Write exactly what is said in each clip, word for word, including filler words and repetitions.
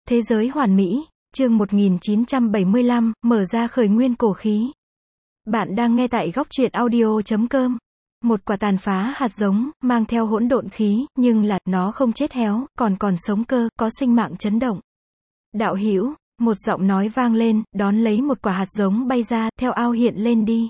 Thế giới hoàn mỹ, chương một nghìn chín trăm bảy mươi lăm, mở ra khởi nguyên cổ khí. Bạn đang nghe tại góc truyện audio chấm com. Một quả tàn phá hạt giống, mang theo hỗn độn khí, nhưng là, nó không chết héo, còn còn sống cơ, có sinh mạng chấn động. Đạo hữu, một giọng nói vang lên, đón lấy một quả hạt giống bay ra, theo ao hiện lên đi.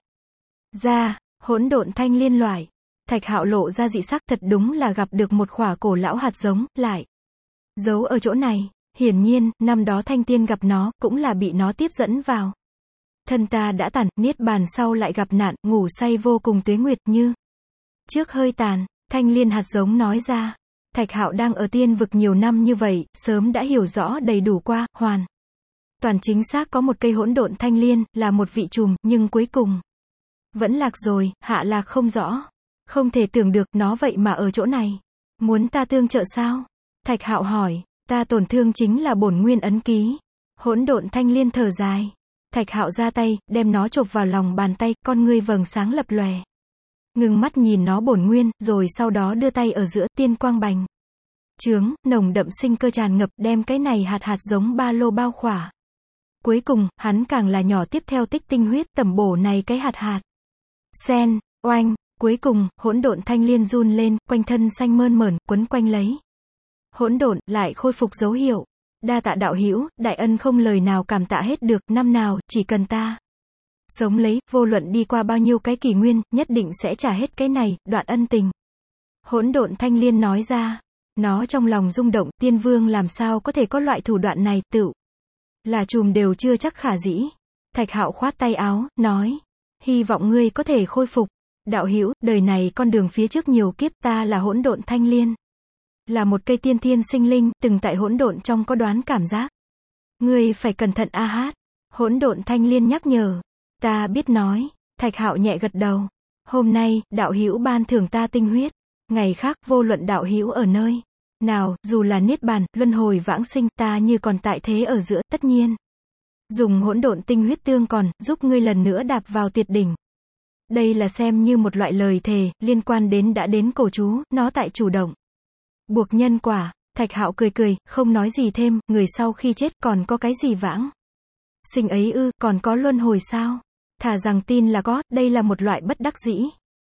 Ra, hỗn độn thanh liên loại. Thạch Hạo lộ ra dị sắc, thật đúng là gặp được một khỏa cổ lão hạt giống, lại giấu ở chỗ này. Hiển nhiên, năm đó thanh tiên gặp nó, cũng là bị nó tiếp dẫn vào. Thân ta đã tàn, niết bàn sau lại gặp nạn, ngủ say vô cùng tuế nguyệt như trước hơi tàn. Thanh liên hạt giống nói ra. Thạch Hạo đang ở tiên vực nhiều năm như vậy, sớm đã hiểu rõ đầy đủ qua, hoàn toàn chính xác có một cây hỗn độn thanh liên, là một vị trùm, nhưng cuối cùng vẫn lạc rồi, hạ lạc không rõ. Không thể tưởng được, nó vậy mà ở chỗ này. Muốn ta tương trợ sao? Thạch Hạo hỏi. Ta tổn thương chính là bổn nguyên ấn ký. Hỗn độn thanh liên thở dài. Thạch Hạo ra tay, đem nó chộp vào lòng bàn tay, con ngươi vầng sáng lập lòe. Ngừng mắt nhìn nó bổn nguyên, rồi sau đó đưa tay ở giữa, tiên quang bành trướng, nồng đậm sinh cơ tràn ngập, đem cái này hạt hạt giống ba lô bao khỏa. Cuối cùng, hắn càng là nhỏ tiếp theo tích tinh huyết, tẩm bổ này cái hạt hạt sen, oanh, cuối cùng, hỗn độn thanh liên run lên, quanh thân xanh mơn mởn, quấn quanh lấy hỗn độn, lại khôi phục dấu hiệu. Đa tạ đạo hữu, đại ân không lời nào cảm tạ hết được, năm nào, chỉ cần ta sống lấy, vô luận đi qua bao nhiêu cái kỷ nguyên, nhất định sẽ trả hết cái này, đoạn ân tình. Hỗn độn thanh liên nói ra. Nó trong lòng rung động, tiên vương làm sao có thể có loại thủ đoạn này, tự là trùm đều chưa chắc khả dĩ. Thạch Hạo khoát tay áo, nói. Hy vọng ngươi có thể khôi phục. Đạo hữu, đời này con đường phía trước nhiều kiếp, ta là hỗn độn thanh liên. Là một cây tiên thiên sinh linh, từng tại hỗn độn trong có đoán cảm giác. Ngươi phải cẩn thận a hát. Hỗn độn thanh liên nhắc nhở. Ta biết nói. Thạch Hạo nhẹ gật đầu. Hôm nay, đạo hữu ban thưởng ta tinh huyết. Ngày khác, vô luận đạo hữu ở nơi nào, dù là niết bàn, luân hồi vãng sinh, ta như còn tại thế ở giữa, tất nhiên dùng hỗn độn tinh huyết tương còn, giúp ngươi lần nữa đạp vào tuyệt đỉnh. Đây là xem như một loại lời thề, liên quan đến đã đến cổ chú, nó tại chủ động buộc nhân quả. Thạch Hạo cười cười, không nói gì thêm, người sau khi chết còn có cái gì vãng sinh ấy ư, còn có luân hồi sao? Thà rằng tin là có, đây là một loại bất đắc dĩ.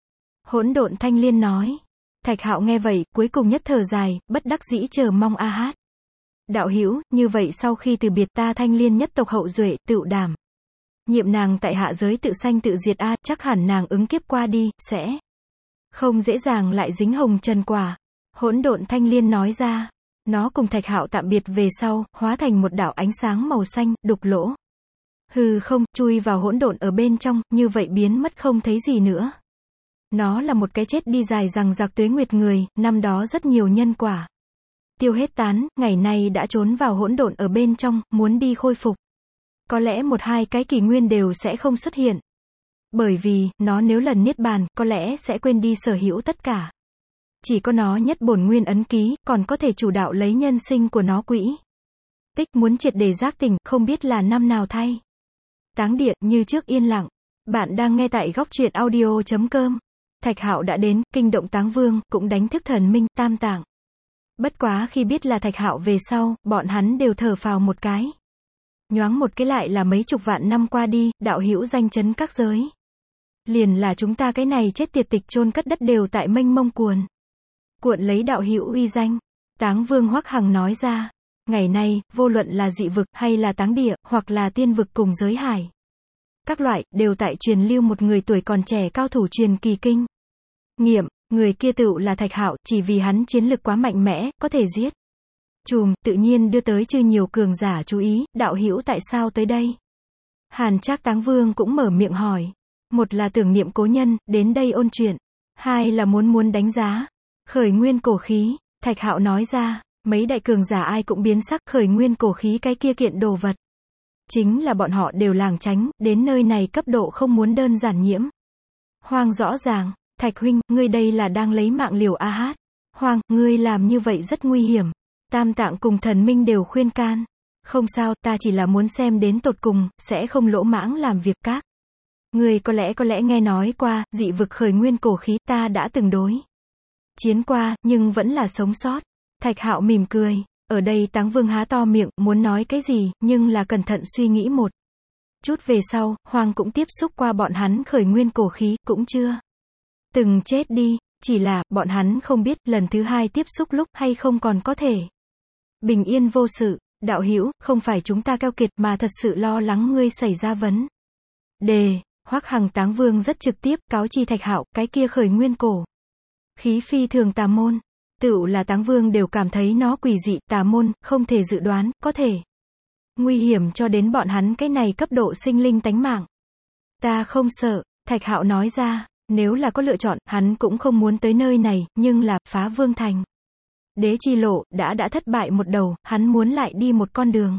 Hỗn độn thanh liên nói. Thạch Hạo nghe vậy, cuối cùng nhất thở dài, bất đắc dĩ chờ mong a hát. Đạo hữu, như vậy sau khi từ biệt ta thanh liên nhất tộc hậu duệ, tự đảm nhiệm nàng tại hạ giới tự sanh tự diệt a, chắc hẳn nàng ứng kiếp qua đi, sẽ không dễ dàng lại dính hồng trần quả. Hỗn độn thanh liên nói ra. Nó cùng Thạch Hạo tạm biệt về sau, hóa thành một đạo ánh sáng màu xanh, đục lỗ hư không, chui vào hỗn độn ở bên trong, như vậy biến mất không thấy gì nữa. Nó là một cái chết đi dài dằng dặc tuế nguyệt người, năm đó rất nhiều nhân quả tiêu hết tán, ngày nay đã trốn vào hỗn độn ở bên trong, muốn đi khôi phục. Có lẽ một hai cái kỷ nguyên đều sẽ không xuất hiện. Bởi vì, nó nếu lần niết bàn, có lẽ sẽ quên đi sở hữu tất cả. Chỉ có nó nhất bổn nguyên ấn ký, còn có thể chủ đạo lấy nhân sinh của nó quỹ tích, muốn triệt để giác tỉnh, không biết là năm nào thay. Táng địa, như trước yên lặng. Bạn đang nghe tại góc truyện audio chấm com. Thạch Hạo đã đến, kinh động Táng Vương, cũng đánh thức thần minh, tam tạng. Bất quá khi biết là Thạch Hạo về sau, bọn hắn đều thở phào một cái. Nhoáng một cái lại là mấy chục vạn năm qua đi, đạo hữu danh chấn các giới. Liền là chúng ta cái này chết tiệt tịch chôn cất đất đều tại mênh mông cuồn cuộn lấy đạo hữu uy danh. Táng Vương Hoắc Hằng nói ra. Ngày nay, vô luận là dị vực, hay là táng địa, hoặc là tiên vực cùng giới hải. Các loại, đều tại truyền lưu một người tuổi còn trẻ cao thủ truyền kỳ kinh nghiệm, người kia tựu là Thạch Hạo, chỉ vì hắn chiến lực quá mạnh mẽ, có thể giết trùm, tự nhiên đưa tới chư nhiều cường giả chú ý, đạo hữu tại sao tới đây? Hàn Trác Táng Vương cũng mở miệng hỏi. Một là tưởng niệm cố nhân, đến đây ôn chuyện. Hai là muốn muốn đánh giá khởi nguyên cổ khí. Thạch Hạo nói ra. Mấy đại cường giả ai cũng biến sắc, khởi nguyên cổ khí cái kia kiện đồ vật. Chính là bọn họ đều lảng tránh, đến nơi này cấp độ không muốn đơn giản nhiễm hoang rõ ràng. Thạch huynh, ngươi đây là đang lấy mạng liều a hát. Hoang, ngươi làm như vậy rất nguy hiểm. Tam tạng cùng thần minh đều khuyên can. Không sao, ta chỉ là muốn xem đến tột cùng, sẽ không lỗ mãng làm việc các. Ngươi có lẽ có lẽ nghe nói qua, dị vực khởi nguyên cổ khí, ta đã từng đối chiến qua, nhưng vẫn là sống sót. Thạch Hạo mỉm cười. Ở đây Táng Vương há to miệng, muốn nói cái gì, nhưng là cẩn thận suy nghĩ một chút về sau, Hoàng cũng tiếp xúc qua bọn hắn khởi nguyên cổ khí, cũng chưa từng chết đi, chỉ là, bọn hắn không biết, lần thứ hai tiếp xúc lúc, hay không còn có thể bình yên vô sự. Đạo hữu, không phải chúng ta keo kiệt, mà thật sự lo lắng ngươi xảy ra vấn đề. Hoắc Hằng Táng Vương rất trực tiếp, cáo chi Thạch Hạo, cái kia khởi nguyên cổ khí phi thường tà môn. Tựu là Táng Vương đều cảm thấy nó quỷ dị, tà môn, không thể dự đoán, có thể nguy hiểm cho đến bọn hắn cái này cấp độ sinh linh tánh mạng. Ta không sợ, Thạch Hạo nói ra, nếu là có lựa chọn, hắn cũng không muốn tới nơi này, nhưng là, phá vương thành đế chi lộ, đã đã thất bại một đầu, hắn muốn lại đi một con đường.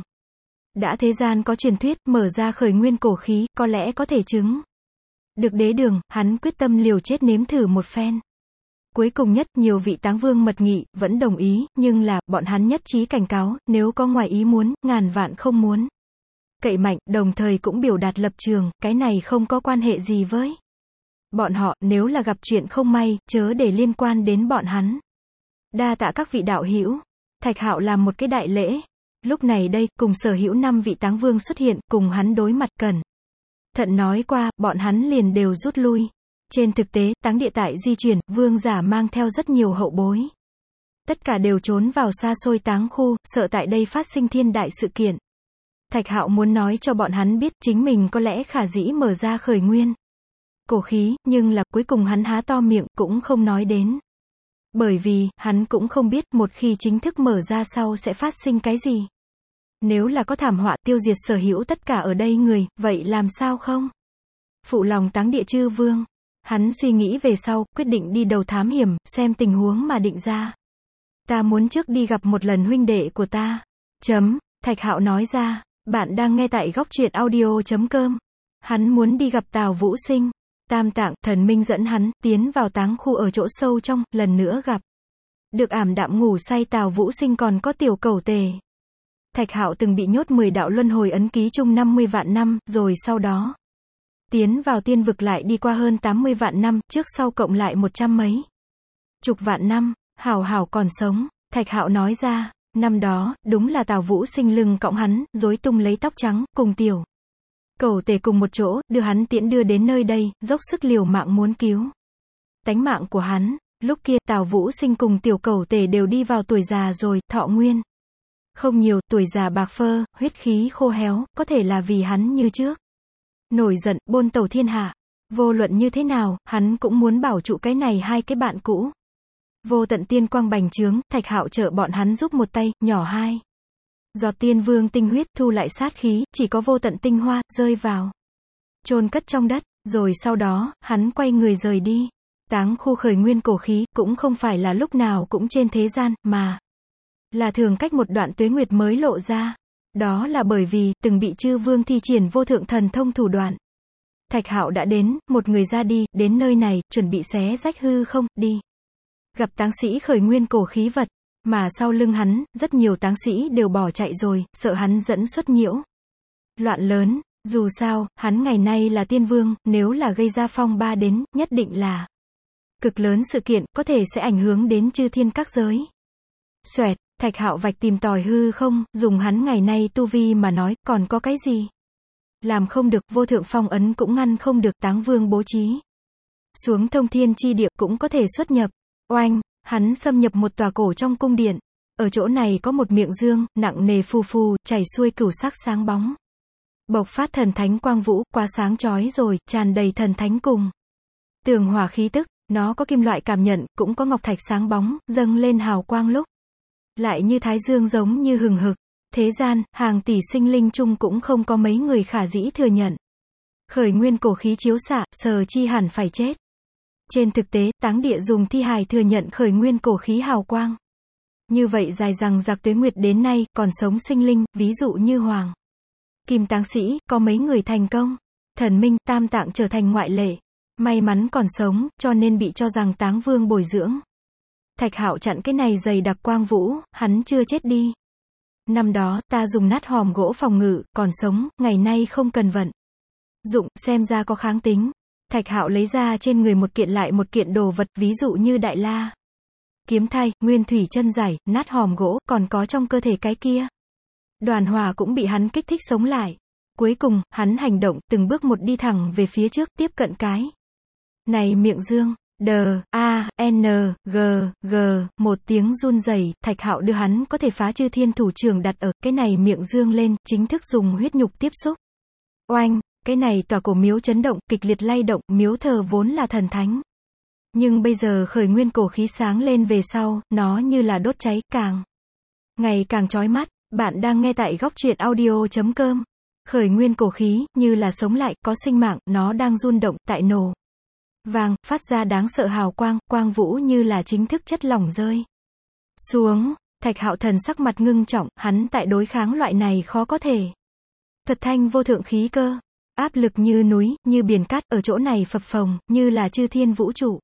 Đã thế gian có truyền thuyết, mở ra khởi nguyên cổ khí, có lẽ có thể chứng được đế đường, hắn quyết tâm liều chết nếm thử một phen. Cuối cùng nhất, nhiều vị Táng Vương mật nghị, vẫn đồng ý, nhưng là, bọn hắn nhất trí cảnh cáo, nếu có ngoài ý muốn, ngàn vạn không muốn cậy mạnh, đồng thời cũng biểu đạt lập trường, cái này không có quan hệ gì với bọn họ, nếu là gặp chuyện không may, chớ để liên quan đến bọn hắn. Đa tạ các vị đạo hữu. Thạch Hạo làm một cái đại lễ. Lúc này đây, cùng sở hữu năm vị Táng Vương xuất hiện, cùng hắn đối mặt cẩn thận nói qua, bọn hắn liền đều rút lui. Trên thực tế, Táng địa tại di chuyển, vương giả mang theo rất nhiều hậu bối. Tất cả đều trốn vào xa xôi Táng khu, sợ tại đây phát sinh thiên đại sự kiện. Thạch Hạo muốn nói cho bọn hắn biết, chính mình có lẽ khả dĩ mở ra khởi nguyên cổ khí, nhưng là, cuối cùng hắn há to miệng, cũng không nói đến. Bởi vì, hắn cũng không biết, một khi chính thức mở ra sau sẽ phát sinh cái gì. Nếu là có thảm họa tiêu diệt sở hữu tất cả ở đây người, vậy làm sao không? Phụ lòng Táng địa chư vương. Hắn suy nghĩ về sau, quyết định đi đầu thám hiểm, xem tình huống mà định ra. Ta muốn trước đi gặp một lần huynh đệ của ta. Chấm, Thạch Hạo nói ra, bạn đang nghe tại góc truyện audio chấm com. Hắn muốn đi gặp Tào Vũ Sinh. Tam Tạng, thần minh dẫn hắn, tiến vào Táng khu ở chỗ sâu trong, lần nữa gặp được ảm đạm ngủ say Tào Vũ Sinh còn có tiểu cẩu tề. Thạch Hạo từng bị nhốt mười đạo luân hồi ấn ký chung năm mươi vạn năm, rồi sau đó tiến vào tiên vực lại đi qua hơn tám mươi vạn năm, trước sau cộng lại một trăm mấy chục vạn năm, hảo hảo còn sống. Thạch Hạo nói ra, năm đó, đúng là Tào Vũ Sinh lưng cõng hắn, rối tung lấy tóc trắng, cùng tiểu cẩu tề cùng một chỗ, đưa hắn tiễn đưa đến nơi đây, dốc sức liều mạng muốn cứu tánh mạng của hắn. Lúc kia, Tào Vũ Sinh cùng tiểu cẩu tề đều đi vào tuổi già rồi, thọ nguyên không nhiều, tuổi già bạc phơ, huyết khí khô héo, có thể là vì hắn như trước nổi giận, bôn tẩu thiên hạ. Vô luận như thế nào, hắn cũng muốn bảo trụ cái này hai cái bạn cũ. Vô tận tiên quang bành trướng, Thạch Hạo trợ bọn hắn giúp một tay, nhỏ hai giọt tiên vương tinh huyết, thu lại sát khí, chỉ có vô tận tinh hoa, rơi vào chôn cất trong đất, rồi sau đó, hắn quay người rời đi. Táng khu khởi nguyên cổ khí, cũng không phải là lúc nào cũng trên thế gian, mà là thường cách một đoạn tuế nguyệt mới lộ ra. Đó là bởi vì, từng bị chư vương thi triển vô thượng thần thông thủ đoạn. Thạch Hạo đã đến, một người ra đi, đến nơi này, chuẩn bị xé rách hư không, đi gặp táng sĩ khởi nguyên cổ khí vật. Mà sau lưng hắn, rất nhiều táng sĩ đều bỏ chạy rồi, sợ hắn dẫn xuất nhiễu loạn lớn. Dù sao, hắn ngày nay là tiên vương, nếu là gây ra phong ba đến, nhất định là cực lớn sự kiện, có thể sẽ ảnh hưởng đến chư thiên các giới. Xoẹt, Thạch Hạo vạch tìm tòi hư không, dùng hắn ngày nay tu vi mà nói, còn có cái gì làm không được, vô thượng phong ấn cũng ngăn không được, Táng Vương bố trí xuống thông thiên chi địa cũng có thể xuất nhập. Oanh, hắn xâm nhập một tòa cổ trong cung điện. Ở chỗ này có một miệng dương, nặng nề phù phù, chảy xuôi cửu sắc sáng bóng. Bộc phát thần thánh quang vũ, quá sáng chói rồi, tràn đầy thần thánh cùng tường hỏa khí tức. Nó có kim loại cảm nhận, cũng có ngọc thạch sáng bóng, dâng lên hào quang lúc lại như thái dương giống như hừng hực. Thế gian, hàng tỷ sinh linh chung cũng không có mấy người khả dĩ thừa nhận. Khởi nguyên cổ khí chiếu xạ, sờ chi hẳn phải chết. Trên thực tế, Táng địa dùng thi hài thừa nhận khởi nguyên cổ khí hào quang. Như vậy dài rằng giặc tuế nguyệt đến nay, còn sống sinh linh, ví dụ như Hoàng Kim Táng sĩ, có mấy người thành công. Thần minh, Tam Tạng trở thành ngoại lệ. May mắn còn sống, cho nên bị cho rằng Táng Vương bồi dưỡng. Thạch Hạo chặn cái này dày đặc quang vũ, hắn chưa chết đi. Năm đó, ta dùng nát hòm gỗ phòng ngự, còn sống, ngày nay không cần vận dụng, xem ra có kháng tính. Thạch Hạo lấy ra trên người một kiện lại một kiện đồ vật, ví dụ như Đại La kiếm thai, nguyên thủy chân giải, nát hòm gỗ, còn có trong cơ thể cái kia. Đoàn Hòa cũng bị hắn kích thích sống lại. Cuối cùng, hắn hành động, từng bước một đi thẳng về phía trước, tiếp cận cái này miệng dương. D, A, N, G, G, một tiếng run rẩy, Thạch Hạo đưa hắn có thể phá chư thiên thủ trưởng đặt ở cái này miệng dương lên, chính thức dùng huyết nhục tiếp xúc. Oanh, cái này tòa cổ miếu chấn động, kịch liệt lay động, miếu thờ vốn là thần thánh. Nhưng bây giờ khởi nguyên cổ khí sáng lên về sau, nó như là đốt cháy, càng ngày càng chói mắt. Bạn đang nghe tại góc truyện audio chấm com. Khởi nguyên cổ khí, như là sống lại, có sinh mạng, nó đang run động, tại nổ vàng, phát ra đáng sợ hào quang, quang vũ như là chính thức chất lỏng rơi xuống. Thạch Hạo thần sắc mặt ngưng trọng, hắn tại đối kháng loại này khó có thể thật thanh vô thượng khí cơ. Áp lực như núi, như biển cát, ở chỗ này phập phồng, như là chư thiên vũ trụ.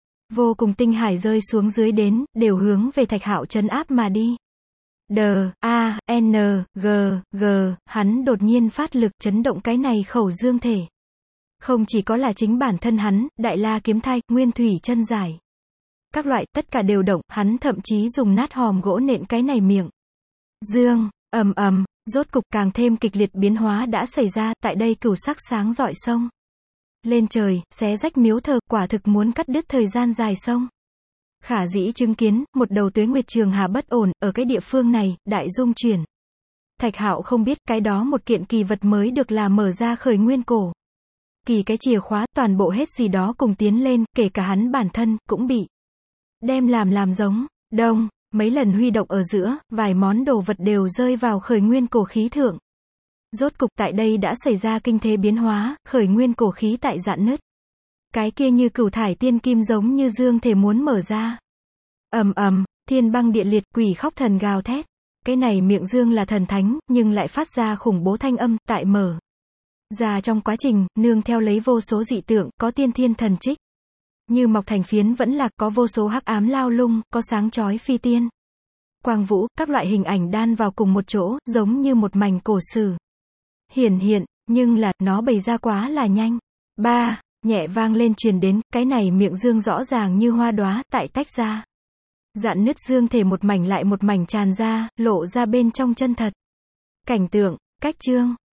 Vô cùng tinh hải rơi xuống dưới đến, đều hướng về Thạch Hạo trấn áp mà đi. D, A, N, G, G, hắn đột nhiên phát lực chấn động cái này khẩu dương thể. Không chỉ có là chính bản thân hắn, đại la kiếm thai, nguyên thủy chân giải. Các loại, tất cả đều động, hắn thậm chí dùng nát hòm gỗ nện cái này miệng dương, ầm ầm, rốt cục càng thêm kịch liệt biến hóa đã xảy ra, tại đây cửu sắc sáng rọi sông lên trời, xé rách miếu thờ, quả thực muốn cắt đứt thời gian dài sông. Khả dĩ chứng kiến, một đầu tuế nguyệt trường hà bất ổn, ở cái địa phương này, đại dung chuyển. Thạch Hạo không biết, cái đó một kiện kỳ vật mới được là mở ra khởi nguyên cổ kỳ cái chìa khóa, toàn bộ hết gì đó cùng tiến lên, kể cả hắn bản thân, cũng bị đem làm làm giống. Đông, mấy lần huy động ở giữa, vài món đồ vật đều rơi vào khởi nguyên cổ khí thượng. Rốt cục tại đây đã xảy ra kinh thế biến hóa, khởi nguyên cổ khí tại dạn nứt. Cái kia như cửu thải tiên kim giống như dương thể muốn mở ra. Ầm ầm, thiên băng địa liệt, quỷ khóc thần gào thét. Cái này miệng dương là thần thánh, nhưng lại phát ra khủng bố thanh âm, tại mở ra trong quá trình, nương theo lấy vô số dị tượng, có tiên thiên thần trích như mọc thành phiến vẫn lạc, có vô số hắc ám lao lung, có sáng chói phi tiên quang vũ, các loại hình ảnh đan vào cùng một chỗ, giống như một mảnh cổ sử hiển hiện, nhưng là, nó bày ra quá là nhanh. Ba, nhẹ vang lên truyền đến, cái này miệng dương rõ ràng như hoa đóa, tại tách ra. Dạn nứt dương thể một mảnh lại một mảnh tràn ra, lộ ra bên trong chân thật. Cảnh tượng, cách chương,